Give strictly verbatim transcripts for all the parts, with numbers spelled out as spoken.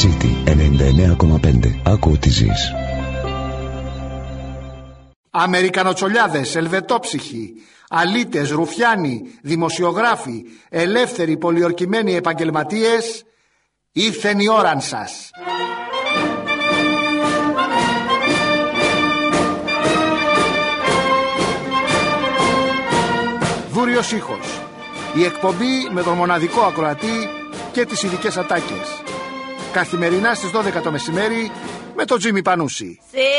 City ενενήντα εννέα κόμμα πέντε. Άκου ό,τι ζεις. Αμερικανοτσολιάδες, ελβετόψυχοι, αλήτες, ρουφιάνοι, δημοσιογράφοι, ελεύθεροι πολιορκημένοι επαγγελματίες, ήρθεν η ώραν σας. Βούριος ήχος. Η εκπομπή με τον μοναδικό ακροατή και τις ειδικές ατάκες. Καθημερινά στις δώδεκα το μεσημέρι με τον Τζίμι Πανούση.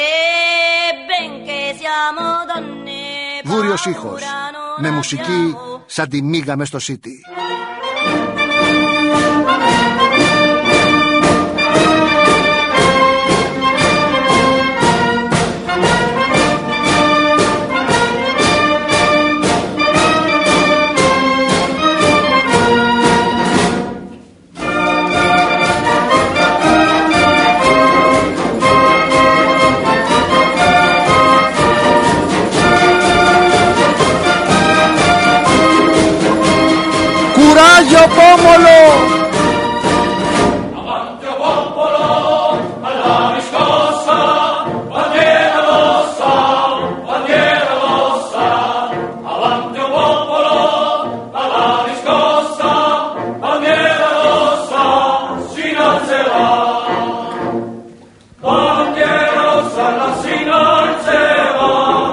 Βούριος ήχος. Με μουσική σαν τη μίγα μες στο City. Coraggio Pomolo! Avanti o popolo, alla riscossa, bandiera rossa, bandiera rossa. Avanti o popolo, alla riscossa, bandiera rossa, si innalzerà. Bandiera rossa, la si innalzerà.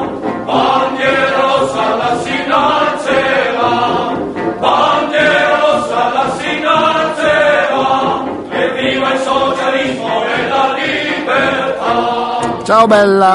Bandiera rossa, la si innalzerà. Bandiera rossa la si innalzerà, e viva il socialismo e la libertà. Ciao bella.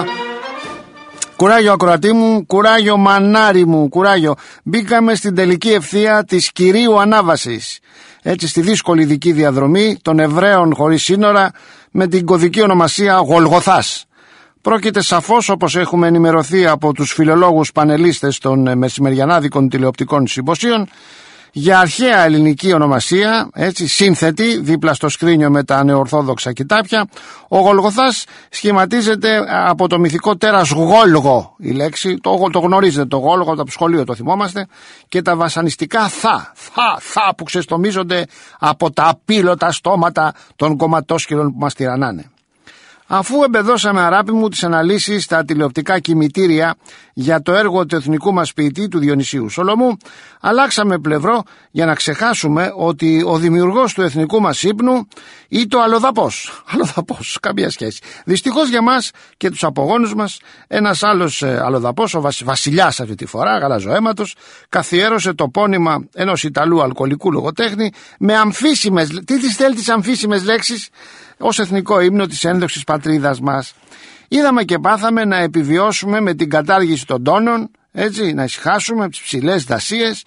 Κουράγιο ακροατή μου, κουράγιο μανάρι μου, κουράγιο. Μπήκαμε στην τελική ευθεία της Κυρίου Ανάβασης. Έτσι στη δύσκολη δική διαδρομή των Εβραίων χωρίς σύνορα με την κωδική ονομασία Γολγοθάς. Πρόκειται σαφώς, όπως έχουμε ενημερωθεί από τους φιλολόγους πανελίστες των μεσημεριανάδικων τηλεοπτικών συμποσίων, για αρχαία ελληνική ονομασία, έτσι, σύνθετη, δίπλα στο σκρίνιο με τα νεορθόδοξα κοιτάπια. Ο Γολγοθάς σχηματίζεται από το μυθικό τέρας Γόλγο, η λέξη, το, το γνωρίζετε το Γόλγο, από το σχολείο το θυμόμαστε, και τα βασανιστικά θα, θα, θα που ξεστομίζονται από τα απίλωτα στόματα των κομματόσκυλων που μας τυραννάνε. Αφού εμπεδώσαμε, αγάπη μου, τις αναλύσεις στα τηλεοπτικά κημητήρια για το έργο του εθνικού μας ποιητή του Διονυσίου Σολομού, αλλάξαμε πλευρό για να ξεχάσουμε ότι ο δημιουργός του εθνικού μας ύπνου ή το αλλοδαπός. Αλλοδαπός, καμία σχέση. Δυστυχώς για μας και τους απογόνους μας, ένας άλλος ε, αλλοδαπός, ο βασι, βασιλιάς αυτή τη φορά, γαλαζοαίματος, καθιέρωσε το πόνημα ενός Ιταλού αλκοολικού λογοτέχνη με αμφίσιμες, τι τις θέλει τις αμφίσιμες λέξεις, ως εθνικό ύμνο της ένδοξης πατρίδας μας. Είδαμε και πάθαμε να επιβιώσουμε με την κατάργηση των τόνων, έτσι, να ησυχάσουμε τις ψηλές δασίες,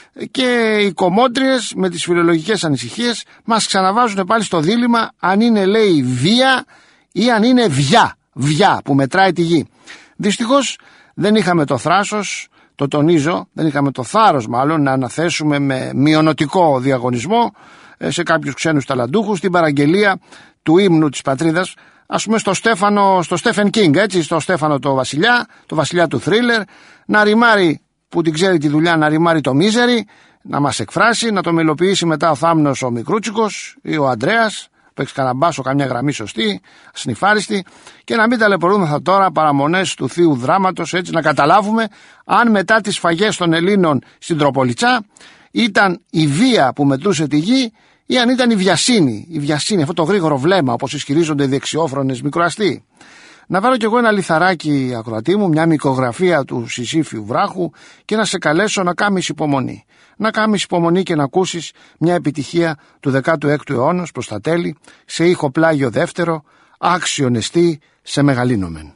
και οι κομμότριες με τις φιλολογικές ανησυχίες μας ξαναβάζουν πάλι στο δίλημμα αν είναι, λέει, βία ή αν είναι βιά, βιά που μετράει τη γη. Δυστυχώς δεν είχαμε το θράσος, το τονίζω, δεν είχαμε το θάρρος μάλλον να αναθέσουμε με μειονοτικό διαγωνισμό σε κάποιους ξένους ταλαντούχους την παραγγελία του ύμνου της πατρίδας, ας πούμε στο Στέφανο, στο Στέφεν Κίνγκ, έτσι, στο Στέφανο το βασιλιά, το βασιλιά του θρίλερ, να ρημάρει, που την ξέρει τη δουλειά, να ρημάρει το Μίζερι, να μας εκφράσει, να το μελοποιήσει μετά ο Θάμνος ο Μικρούτσικος ή ο Αντρέας, που έχει καναμπάσω καμιά γραμμή σωστή, σνιφάριστη, και να μην ταλαιπωρούμεθα τώρα παραμονές του θείου δράματος, έτσι, να καταλάβουμε αν μετά τις σφαγές των Ελλήνων στην Τροπολιτσά ήταν η βία που μετρούσε τη γη ή αν ήταν η βιασύνη, η βιασύνη, αυτό το γρήγορο βλέμμα, όπως ισχυρίζονται οι δεξιόφρονες μικροαστοί. Να βάλω κι εγώ ένα λιθαράκι, ακροατή μου, μια μικρογραφία του Συσήφιου βράχου, και να σε καλέσω να κάνεις υπομονή. Να κάνεις υπομονή και να ακούσεις μια επιτυχία του δεκάτου έκτου αιώνα προς τα τέλη, σε ήχο πλάγιο δεύτερο, άξιον εστί σε μεγαλύνομεν.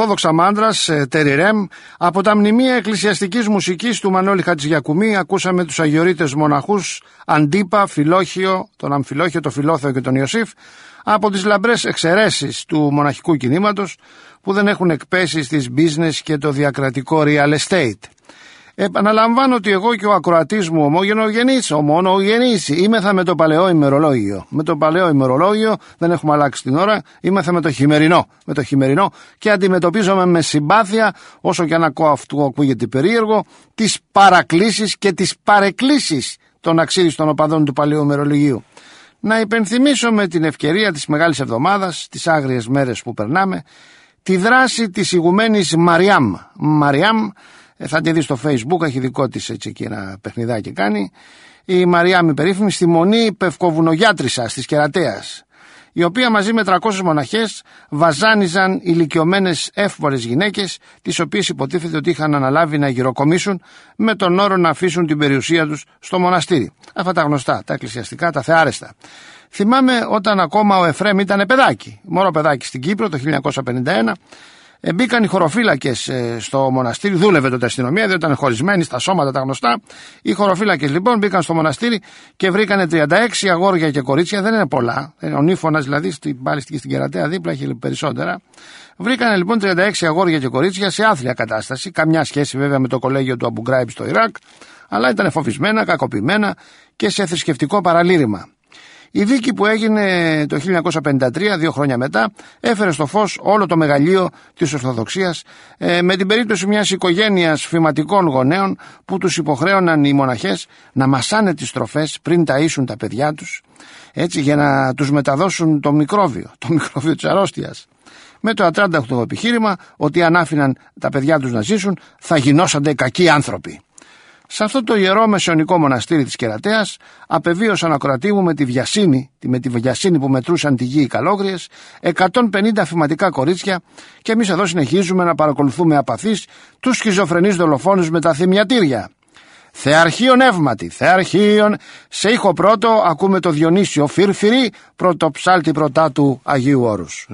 Ορθόδοξα μάντρας, Τεριρέμ. Από τα μνημεία εκκλησιαστικής μουσικής του Μανώλη Χατζηγιακουμί ακούσαμε τους αγιορείτες μοναχούς Αντίπα, Φιλόχιο, τον Αμφιλόχιο, τον Φιλόθεο και τον Ιωσήφ. Από τις λαμπρές εξαιρέσεις του μοναχικού κινήματος που δεν έχουν εκπέσει στις business και το διακρατικό real estate. Επαναλαμβάνω ότι εγώ και ο ακροατής μου ομογενογενής, ομονογενής, είμεθα με το παλαιό ημερολόγιο. Με το παλαιό ημερολόγιο δεν έχουμε αλλάξει την ώρα, είμεθα με το χειμερινό. Με το χειμερινό και αντιμετωπίζομαι με συμπάθεια, όσο και αν ακούω αυτό ακούγεται περίεργο, τις παρακλήσεις και τις παρεκκλήσεις των αξίριστων οπαδών του παλαιού ημερολογίου. Να υπενθυμίσω με την ευκαιρία της Μεγάλης Εβδομάδας, τις άγριες μέρες που περνάμε, τη δράση της ηγουμένης Μαριάμ. Μαριάμ, θα τη δει στο Facebook, έχει δικό της έτσι και ένα παιχνιδάκι κάνει. Η Μαριάμ η περίφημη, στη Μονή Πευκοβουνογιάτρισσας της Κερατέας, η οποία μαζί με τριακόσιες μοναχές βαζάνιζαν ηλικιωμένες εύπορες γυναίκες, τις οποίες υποτίθεται ότι είχαν αναλάβει να γυροκομίσουν με τον όρο να αφήσουν την περιουσία τους στο μοναστήρι. Αυτά τα γνωστά, τα εκκλησιαστικά, τα θεάρεστα. Θυμάμαι όταν ακόμα ο Εφραίμ ήταν παιδάκι, μωρό παιδάκι στην Κύπρο το χίλια εννιακόσια πενήντα ένα. Ε, μπήκαν οι χωροφύλακες ε, στο μοναστήρι, δούλευε τότε αστυνομία, διότι ήταν χωρισμένοι στα σώματα τα γνωστά. Οι χωροφύλακες λοιπόν μπήκαν στο μοναστήρι και βρήκανε τριάντα έξι αγόρια και κορίτσια, δεν είναι πολλά. Ο Νύφωνας δηλαδή, στην, πάλι στην Κερατέα δίπλα, έχει περισσότερα. Βρήκανε λοιπόν τριάντα έξι αγόρια και κορίτσια σε άθλια κατάσταση, καμιά σχέση βέβαια με το κολέγιο του Αμπουγκράιμπ στο Ιράκ, αλλά ήταν φοβισμένα, κακοποιημένα και σε θρησκευτικό παραλήρημα. Η δίκη που έγινε το χίλια εννιακόσια πενήντα τρία, δύο χρόνια μετά, έφερε στο φως όλο το μεγαλείο της Ορθοδοξίας ε, με την περίπτωση μιας οικογένειας φηματικών γονέων που τους υποχρέωναν οι μοναχές να μασάνε τις τροφές πριν ταΐσουν τα παιδιά τους, έτσι, για να τους μεταδώσουν το μικρόβιο, το μικρόβιο της αρρώστιας. Με το ατράνταχτο επιχείρημα ότι αν άφηναν τα παιδιά τους να ζήσουν θα γινώσανται κακοί άνθρωποι. Σε αυτό το ιερό μεσαιωνικό μοναστήρι της Κερατέας απεβίωσαν ακροατή μου με τη βιασύνη, με τη βιασύνη που μετρούσαν τη γη οι καλόγριες, εκατόν πενήντα αφηματικά κορίτσια, και εμείς εδώ συνεχίζουμε να παρακολουθούμε απαθείς τους σχιζοφρενείς δολοφόνους με τα θυμιατήρια. Θεαρχείον εύματι, θεαρχείον, σε ήχο πρώτο ακούμε το Διονύσιο Φύρφυρη, πρωτοψάλτη πρωτά του Αγίου Όρους.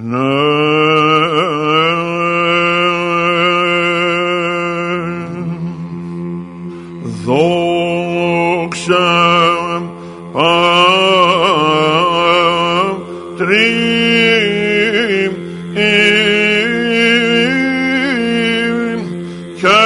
Δόξα Πατρί και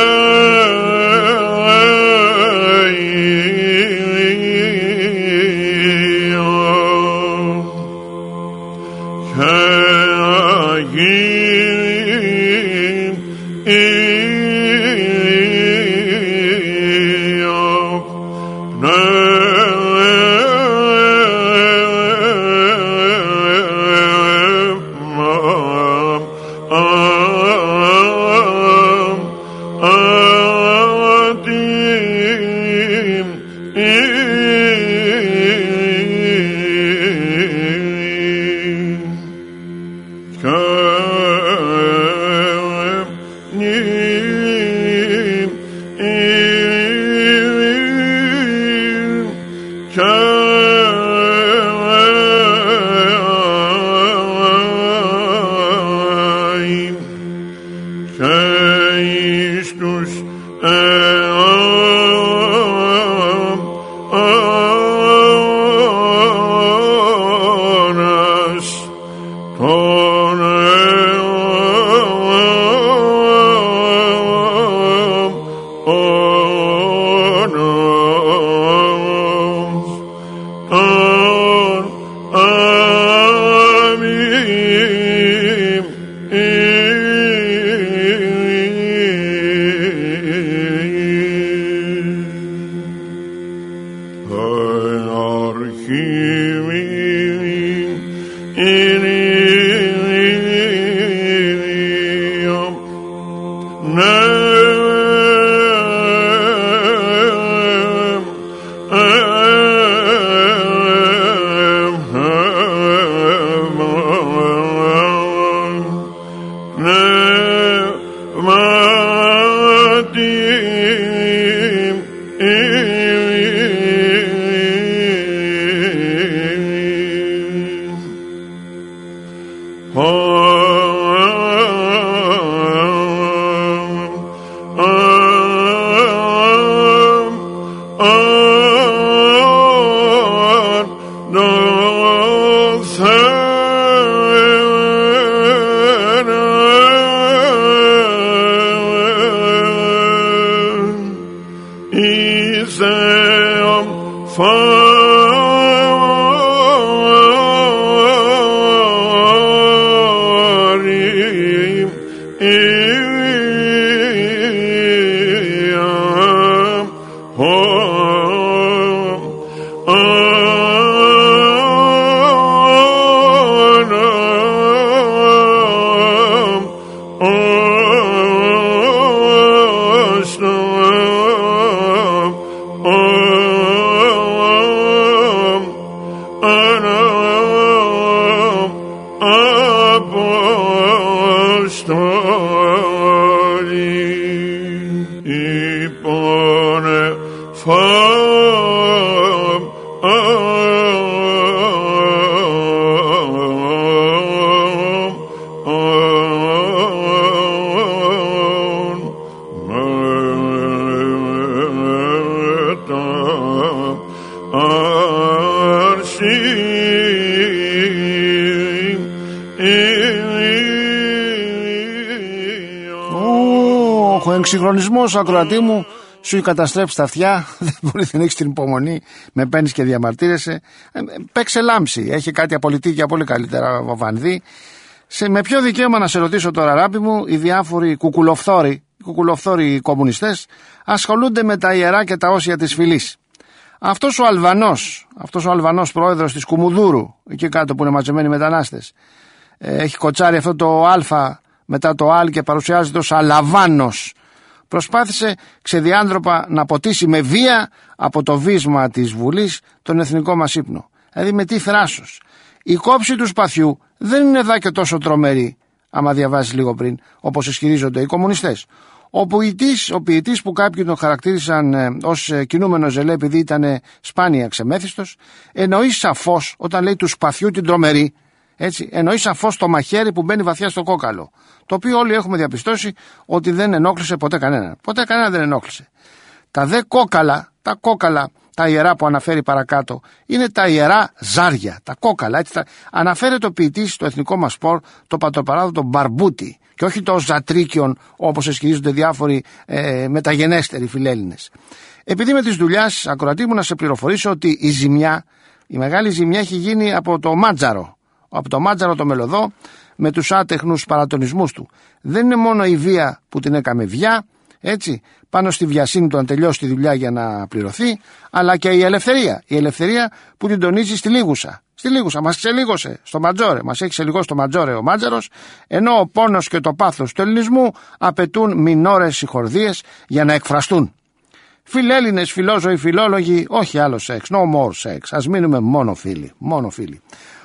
Ο εξυγχρονισμός, ακροατή μου, σου έχει καταστρέψει τα αυτιά. Δεν μπορεί να έχει την υπομονή. Με παίρνει και διαμαρτύρεσαι. Ε, παίξε λάμψη. Έχει κάτι απολυτίκια πολύ καλύτερα ο Βανδύ. Σε, με ποιο δικαίωμα να σε ρωτήσω τώρα, αγάπη μου, οι διάφοροι κουκουλοφθόροι, οι κουκουλοφθόροι κομμουνιστές ασχολούνται με τα ιερά και τα όσια της φυλής. Αυτός ο Αλβανός, αυτός ο Αλβανός πρόεδρος της Κουμουδούρου, εκεί κάτω που είναι μαζεμένοι μετανάστες, ε, έχει κοτσάρει αυτό το Α μετά το Αλ και παρουσιάζεται ως Αλαβάνος. Προσπάθησε ξεδιάντροπα να ποτίσει με βία από το βίσμα της Βουλής τον εθνικό μας ύπνο. Δηλαδή με τι θράσος. Η κόψη του σπαθιού δεν είναι δά και τόσο τρομερή, άμα διαβάζεις λίγο πριν, όπως ισχυρίζονται οι κομμουνιστές. Ο ποιητής, ο ποιητής που κάποιοι τον χαρακτήρισαν ε, ως ε, κινούμενο ζελέ επειδή ήταν ε, σπάνια ξεμέθιστος, εννοεί σαφώς όταν λέει του σπαθιού την τρομερή, έτσι, εννοεί σαφώς το μαχαίρι που μπαίνει βαθιά στο κόκαλο. Το οποίο όλοι έχουμε διαπιστώσει ότι δεν ενόχλησε ποτέ κανένα. Ποτέ κανένα δεν ενόχλησε. Τα δε κόκαλα, τα κόκαλα, τα ιερά που αναφέρει παρακάτω, είναι τα ιερά ζάρια, τα κόκαλα. Έτσι, τα... Αναφέρεται ο ποιητής στο εθνικό μας σπορ, το πατροπαράδοτο μπαρμπούτι, και όχι το ζατρίκιον όπως ισχυρίζονται διάφοροι ε, μεταγενέστεροι φιλέλληνες. Επειδή με τις δουλειάς, ακροατή μου, να σε πληροφορήσω ότι η ζημιά, η μεγάλη ζημιά έχει γίνει από το Μάτζαρο, από το Μάτζαρο το Μελωδό, με τους άτεχνους παρατονισμούς του. Δεν είναι μόνο η βία που την έκαμε βιά, έτσι, πάνω στη βιασύνη του αν τελειώσει τη δουλειά για να πληρωθεί, αλλά και η ελευθερία. Η ελευθερία που την τονίζει στη Λίγουσα. Στη Λίγουσα μας ξελίγωσε στο Ματζόρε, μας έχει ξελιγώσει το Ματζόρε ο Μάτζαρος, ενώ ο πόνος και το πάθος του ελληνισμού απαιτούν μινόρες συγχορδίες για να εκφραστούν. Φιλέλληνες, φιλόζωοι, φιλόλογοι, όχι άλλο σεξ, no more sex, ας μείνουμε μόνο φίλοι, μόνο φίλοι.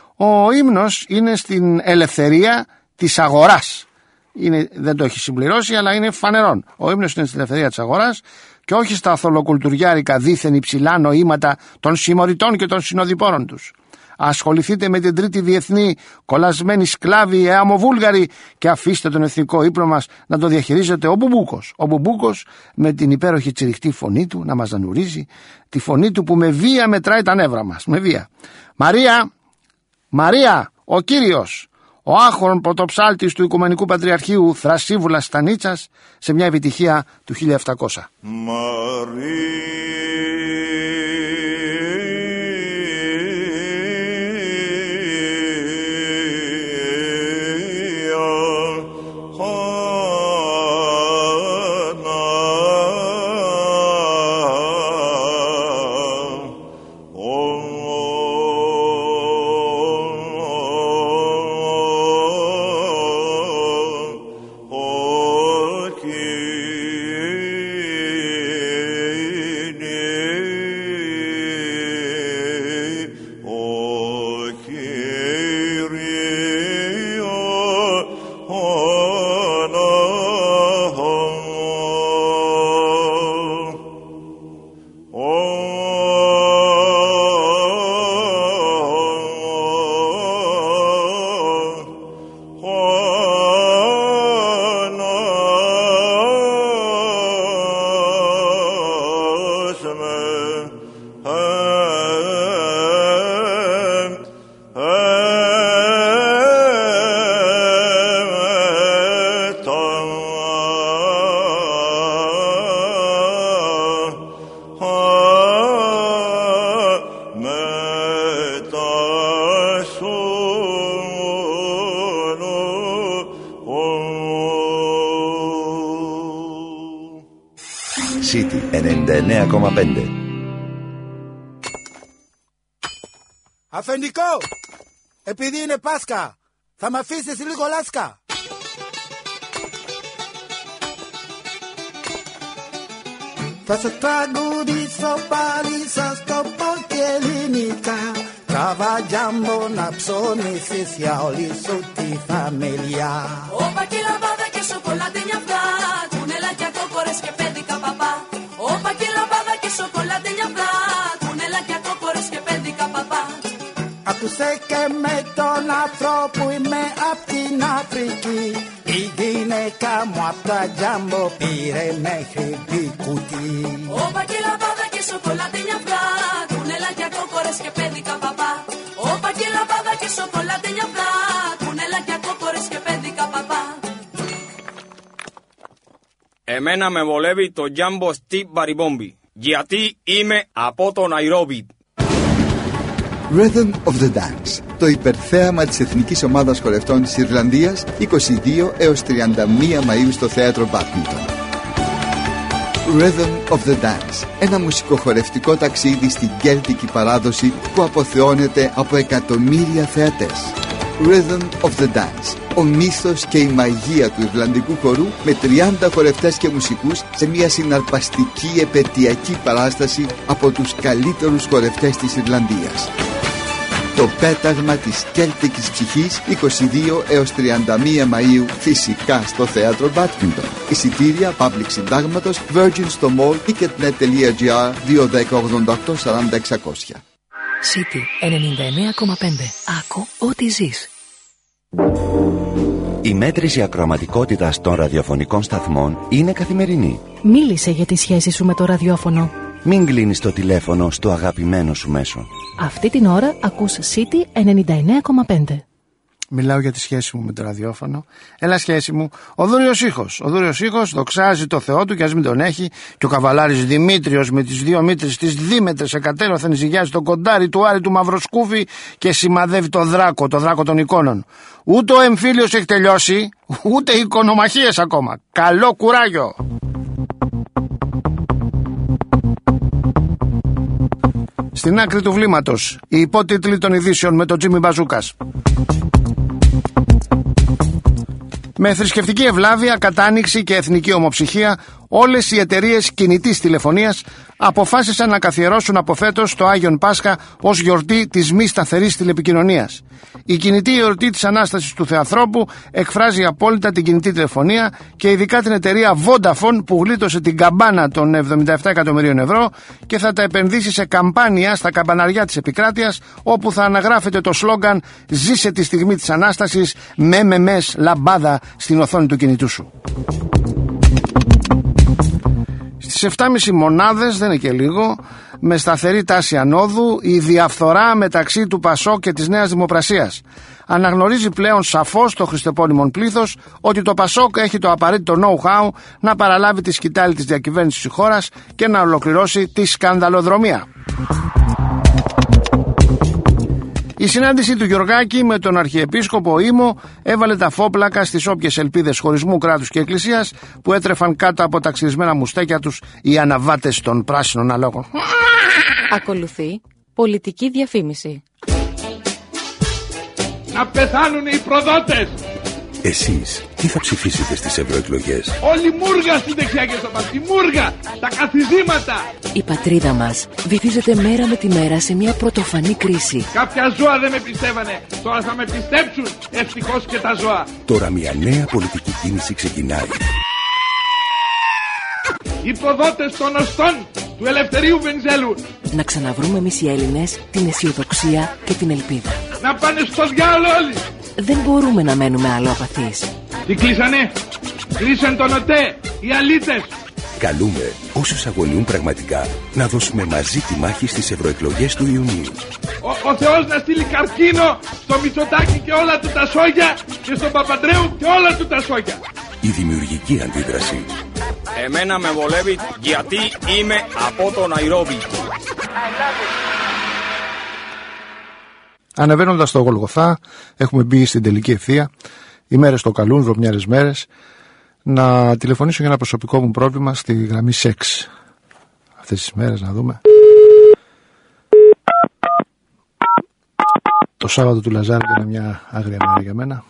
Ο ύμνος είναι στην ελευθερία της αγοράς. Είναι, δεν το έχει συμπληρώσει, αλλά είναι φανερόν. Ο ύμνος είναι στην ελευθερία της αγοράς και όχι στα θολοκουλτουριάρικα δίθεν υψηλά νοήματα των συμμοριτών και των συνοδοιπόρων τους. Ασχοληθείτε με την τρίτη διεθνή, κολλασμένη σκλάβη, εαμοβούλγαρη, και αφήστε τον εθνικό ύπνο μας να το διαχειρίζεται ο Μπουμπούκος. Ο Μπουμπούκος με την υπέροχη τσιριχτή φωνή του να μας δανουρίζει, τη φωνή του που με βία μετράει τα νεύρα μας. Με βία. Μαρία, Μαρία, ο Κύριος, ο άχωρον πρωτοψάλτης του Οικουμενικού Πατριαρχείου Θρασίβουλας Στανίτσας, σε μια επιτυχία του χίλια επτακόσια. Μαρία. City ενενήντα εννέα κόμμα πέντε. Αφεντικό, επειδή είναι Πάσχα, θα μ' αφήσεις λίγο λάσκα? Θα σε τραγουδήσω πάλι σαν στο πω και ελληνικά, travagliamo να ψωνίσεις για όλη σου τη φαμιλιά. Όπα και λαμπάδα και σοκολάτενια αυγά, κουνελάκια κόκορες και πέντικα παπά. Όπα και λαμπάδα και σοκολάτενια αυγά, κουνελάκια κόκορες και πέντικα παπά. Άκουσε και με τον άνθρωπο είμαι απ' την Αφρική, η γυναίκα μου απ' τα τζάμπο πήρε μέχρι την κουτί. Όπα και λαμπάδα και σοκολάτενια αυγά, κουνελάκια κόκορες και πέντικα παπά. Όπα και λαμπάδα και σοκολάτενια αυγά, κουνελάκια κόκορες και πέντικα παπά. Εμένα με βολεύει το τζάμπο στη Μπαριμπόμπι, γιατί είμαι από το Ναϊρόμπι. Rhythm of the Dance, το υπερθέαμα της Εθνικής Ομάδας Χορευτών της Ιρλανδίας, είκοσι δύο έως τριάντα μία Μαΐου στο θέατρο Badminton. Rhythm of the Dance, ένα μουσικοχορευτικό ταξίδι στην κέλτικη παράδοση που αποθεώνεται από εκατομμύρια θεατές. Rhythm of the Dance, ο μύθος και η μαγεία του Ιρλανδικού χορού με τριάντα χορευτές και μουσικούς σε μια συναρπαστική επαιτειακή παράσταση από τους καλύτερους χορευτές της Ιρλανδίας. Το πέταγμα της κέλτικης ψυχής, είκοσι δύο έως τριάντα μία Μαΐου, φυσικά στο θέατρο Badminton. Εισιτήρια Public Συντάγματος, Virgin στο Mall, ticketnet.gr, δύο δέκα ογδόντα οκτώ σαράντα εξακόσια. City ενενήντα εννέα κόμμα πέντε. Άκου ό,τι ζεις. Η μέτρηση ακροαματικότητας των ραδιοφωνικών σταθμών είναι καθημερινή. Μίλησε για τη σχέση σου με το ραδιόφωνο. Μην κλείνεις το τηλέφωνο στο αγαπημένο σου μέσο. Αυτή την ώρα ακούς City ενενήντα εννέα κόμμα πέντε. Μιλάω για τη σχέση μου με το ραδιόφωνο. Έλα, σχέση μου. Ο Δούριος Ήχος. Ο Δούριος Ήχος δοξάζει το Θεό του και ας μην τον έχει. Και ο καβαλάρης Δημήτριος με τις δύο μήτρες της δίμετρες εκατέρωθεν ζυγιάζει το κοντάρι του Άρη του Μαυροσκούφη και σημαδεύει το δράκο, το δράκο των εικόνων. Ούτε ο εμφύλιος έχει τελειώσει, ούτε οι εικονομαχίες ακόμα. Καλό κουράγιο! Στην άκρη του βλήματος, οι υπότιτλοι των ειδήσεων με τον Τζίμι Μπαζούκας. Με θρησκευτική ευλάβεια, κατάνοιξη και εθνική ομοψυχία, όλες οι εταιρείες κινητής τηλεφωνίας αποφάσισαν να καθιερώσουν από φέτος το Άγιον Πάσχα ως γιορτή της μη σταθερής τηλεπικοινωνίας. Η κινητή γιορτή της Ανάστασης του Θεανθρώπου εκφράζει απόλυτα την κινητή τηλεφωνία και ειδικά την εταιρεία Vodafone που γλίτωσε την καμπάνα των εβδομήντα επτά εκατομμυρίων ευρώ και θα τα επενδύσει σε καμπάνια στα καμπαναριά της επικράτειας, όπου θα αναγράφεται το σλόγγαν «Ζήσε τη στιγμή της Ανάστασης με μεμές λαμπάδα στην οθόνη του κινητού σου». Στις επτά κόμμα πέντε μονάδες, δεν είναι και λίγο, με σταθερή τάση ανόδου, η διαφθορά μεταξύ του ΠΑΣΟΚ και της Νέας Δημοπρασίας. Αναγνωρίζει πλέον σαφώς το χριστεπώνυμον πλήθος ότι το ΠΑΣΟΚ έχει το απαραίτητο know-how να παραλάβει τη σκητάλη της διακυβέρνησης της χώρας και να ολοκληρώσει τη σκανδαλοδρομία. Η συνάντηση του Γιωργάκη με τον Αρχιεπίσκοπο Ήμο έβαλε τα φόπλακα στις όποιες ελπίδες χωρισμού κράτους και εκκλησίας που έτρεφαν κάτω από τα ξυρισμένα μουστέκια τους οι αναβάτες των πράσινων αλόγων. Ακολουθεί πολιτική διαφήμιση. Να πεθάνουν οι προδότες! Εσείς τι θα ψηφίσετε στις ευρωεκλογές? Όλη μούργα στην δεξιά και στο πας, η μούργα, τα καθιδήματα! Η πατρίδα μας βυθίζεται μέρα με τη μέρα σε μια πρωτοφανή κρίση. Κάποια ζώα δεν με πιστεύανε, τώρα θα με πιστέψουν, ευτυχώς και τα ζώα. Τώρα μια νέα πολιτική κίνηση ξεκινάει. Οι προδότες των οστών του Ελευθερίου Βενιζέλου. Να ξαναβρούμε εμείς οι Έλληνες την αισιοδοξία και την ελπίδα. Να πάνε στο διάολο όλοι! Δεν μπορούμε να μένουμε αλλόπαθείς. Τι κλείσανε? Κλείσαν τον ΟΤΕ, οι αλήτες. Καλούμε όσους αγωνιούν πραγματικά να δώσουμε μαζί τη μάχη στις ευρωεκλογές του Ιουνίου. Ο, ο Θεός να στείλει καρκίνο στο Μητσοτάκη και όλα του τα σόγια και στον Παπαντρέου και όλα του τα σόγια. Η δημιουργική αντίδραση. Εμένα με βολεύει γιατί είμαι από το Ναϊρόμπι. Ανεβαίνοντας στο Γολγοθά, έχουμε μπει στην τελική ευθεία. Οι μέρες το καλούν, βρωμιάρες μέρες. Να τηλεφωνήσω για ένα προσωπικό μου πρόβλημα στη γραμμή σεξ. αυτές τις μέρες, να δούμε. Το Σάββατο του Λαζάρου ήταν μια άγρια μέρα για μένα.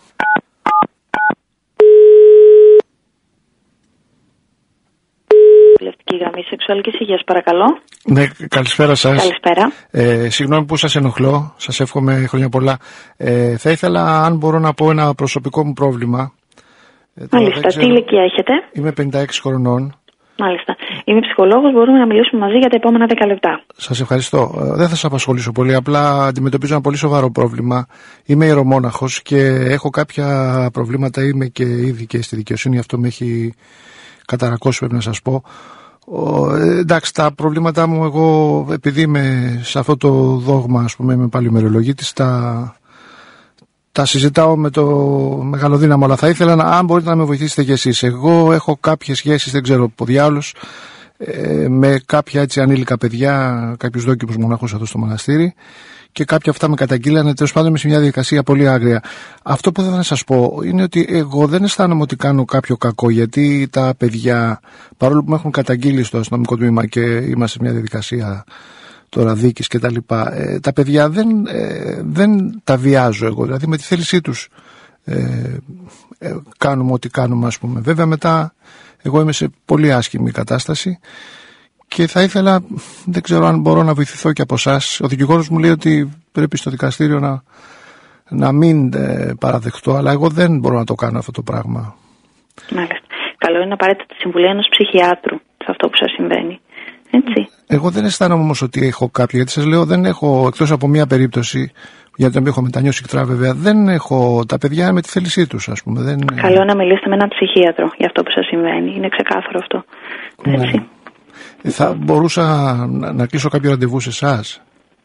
Τηλευτική γραμμή σεξουαλικής υγείας, παρακαλώ. Ναι, καλησπέρα σας. Καλησπέρα. Ε, συγγνώμη που σας ενοχλώ, σας εύχομαι χρόνια πολλά. Ε, θα ήθελα, αν μπορώ να πω, ένα προσωπικό μου πρόβλημα. Ε, Μάλιστα, τι ηλικία έχετε? Είμαι πενήντα έξι χρονών. Μάλιστα. Είμαι ψυχολόγος, μπορούμε να μιλήσουμε μαζί για τα επόμενα δέκα λεπτά. Σας ευχαριστώ. Ε, δεν θα σας απασχολήσω πολύ, απλά αντιμετωπίζω ένα πολύ σοβαρό πρόβλημα. Είμαι ιερομόναχος και έχω κάποια προβλήματα, είμαι και ήδη και στη δικαιοσύνη, αυτό με έχει καταρακώσει, πρέπει να σας πω. Ο, ε, εντάξει, τα προβλήματά μου, εγώ επειδή είμαι σε αυτό το δόγμα, ας πούμε, είμαι πάλι ημερολογίτης, τα, τα συζητάω με το μεγαλοδύναμο, αλλά θα ήθελα να, αν μπορείτε να με βοηθήσετε κι εσείς. Εγώ έχω κάποιες σχέσεις, δεν ξέρω ο διάολος, ε, με κάποια έτσι ανήλικα παιδιά, κάποιους δόκιμους μονάχους εδώ στο μοναστήρι, και κάποια αυτά με καταγγείλανε. Τέλος πάντων, είμαι σε μια διαδικασία πολύ άγρια. Αυτό που θα να σας πω είναι ότι εγώ δεν αισθάνομαι ότι κάνω κάποιο κακό, γιατί τα παιδιά, παρόλο που με έχουν καταγγείλει στο αστυνομικό τμήμα και είμαστε σε μια διαδικασία τώρα δίκης και τα λοιπά, ε, τα παιδιά δεν, ε, δεν τα βιάζω εγώ, δηλαδή με τη θέλησή τους ε, ε, κάνουμε ό,τι κάνουμε, ας πούμε. Βέβαια μετά εγώ είμαι σε πολύ άσχημη κατάσταση και θα ήθελα, δεν ξέρω αν μπορώ να βοηθηθώ και από εσάς. Ο δικηγόρος μου λέει ότι πρέπει στο δικαστήριο να, να μην ε, παραδεχτώ, αλλά εγώ δεν μπορώ να το κάνω αυτό το πράγμα. Μάλιστα. Καλό είναι απαραίτητα τη συμβουλή ενός ψυχιάτρου σε αυτό που σας συμβαίνει. Έτσι. Εγώ δεν αισθάνομαι όμως ότι έχω κάποιο, γιατί σας λέω, δεν έχω, εκτός από μία περίπτωση, για την οποία έχω μετανιώσει εκτρά βέβαια, δεν έχω, τα παιδιά με τη θέλησή τους, ας πούμε. Δεν... Καλό να μιλήσετε με έναν ψυχίατρο για αυτό που σας συμβαίνει. Είναι ξεκάθαρο αυτό. Έτσι. Ναι. Θα μπορούσα να, να κλείσω κάποιο ραντεβού σε εσάς?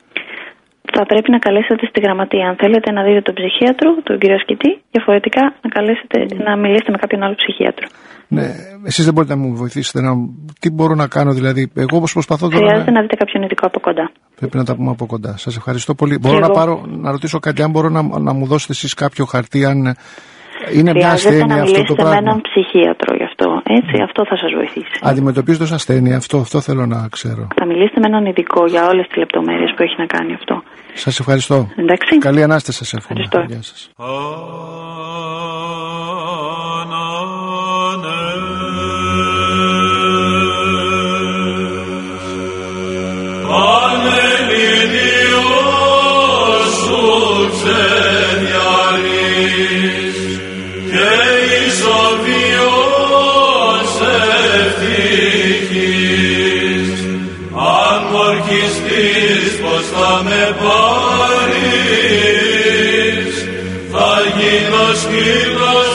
Θα πρέπει να καλέσετε στη γραμματεία. Αν θέλετε να δείτε τον ψυχίατρο, τον κύριο Ασκητή, διαφορετικά να, καλέσετε, να μιλήσετε με κάποιον άλλο ψυχίατρο. Ναι, εσείς δεν μπορείτε να μου βοηθήσετε να... Τι μπορώ να κάνω, δηλαδή? Εγώ όπως προσπαθώ τώρα... Χρειάζεται να... να δείτε κάποιον ειδικό από κοντά. Πρέπει να τα πούμε από κοντά. Σας ευχαριστώ πολύ. Μπορώ να, πάρω, να ρωτήσω κάτι, αν μπορώ να, να μου δώσετε εσείς κάποιο χαρτί, αν... Είναι μια ασθένεια αυτό το πράγμα? Με έναν ψυχίατρο γι' αυτό. Έτσι, αυτό θα σας βοηθήσει. Αντιμετωπίζοντας ασθένεια, αυτό, αυτό θέλω να ξέρω. Θα μιλήσετε με έναν ειδικό για όλες τις λεπτομέρειες που έχει να κάνει αυτό. Σας ευχαριστώ. Εντάξει. Καλή Ανάσταση σας εύχομαι. Ευχαριστώ. Γεια σας. Θα με πάρεις, θα γίνω σκύλος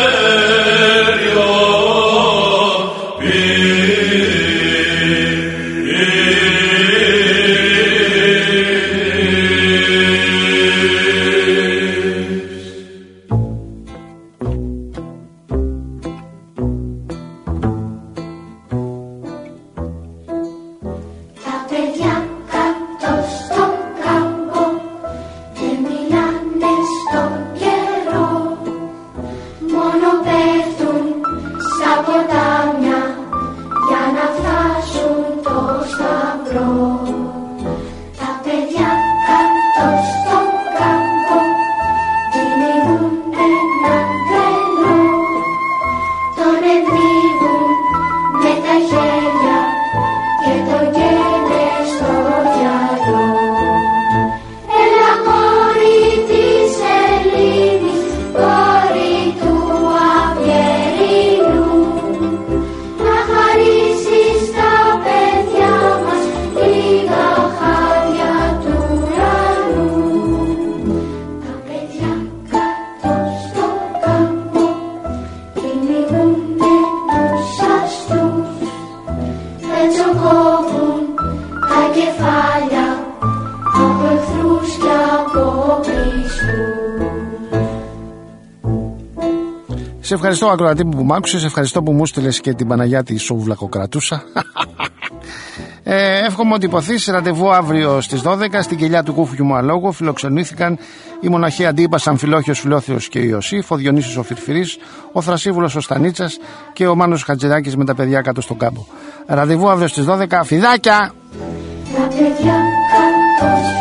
Σε ευχαριστώ, ακροατή μου, που μ' άκουσες. Ευχαριστώ που μου στείλες και την Παναγιά τη Σοβλακοκρατούσα. ε, εύχομαι ότι υποθείς. Ραντεβού αύριο στις δώδεκα στην κοιλιά του Κούφιου μου αλόγου. Φιλοξενήθηκαν η μοναχή Αντίπας, Αμφιλόχιος, Φιλόθεος και Ιωσήφ, ο Διονύσιος ο Φυρφυρής, ο Θρασίβουλος ο Στανίτσας και ο Μάνος Χατζηδάκης με τα παιδιά κάτω στον κάμπο. Ραντεβού αύριο στις δώδεκα. Φιδάκια! Τα παιδιά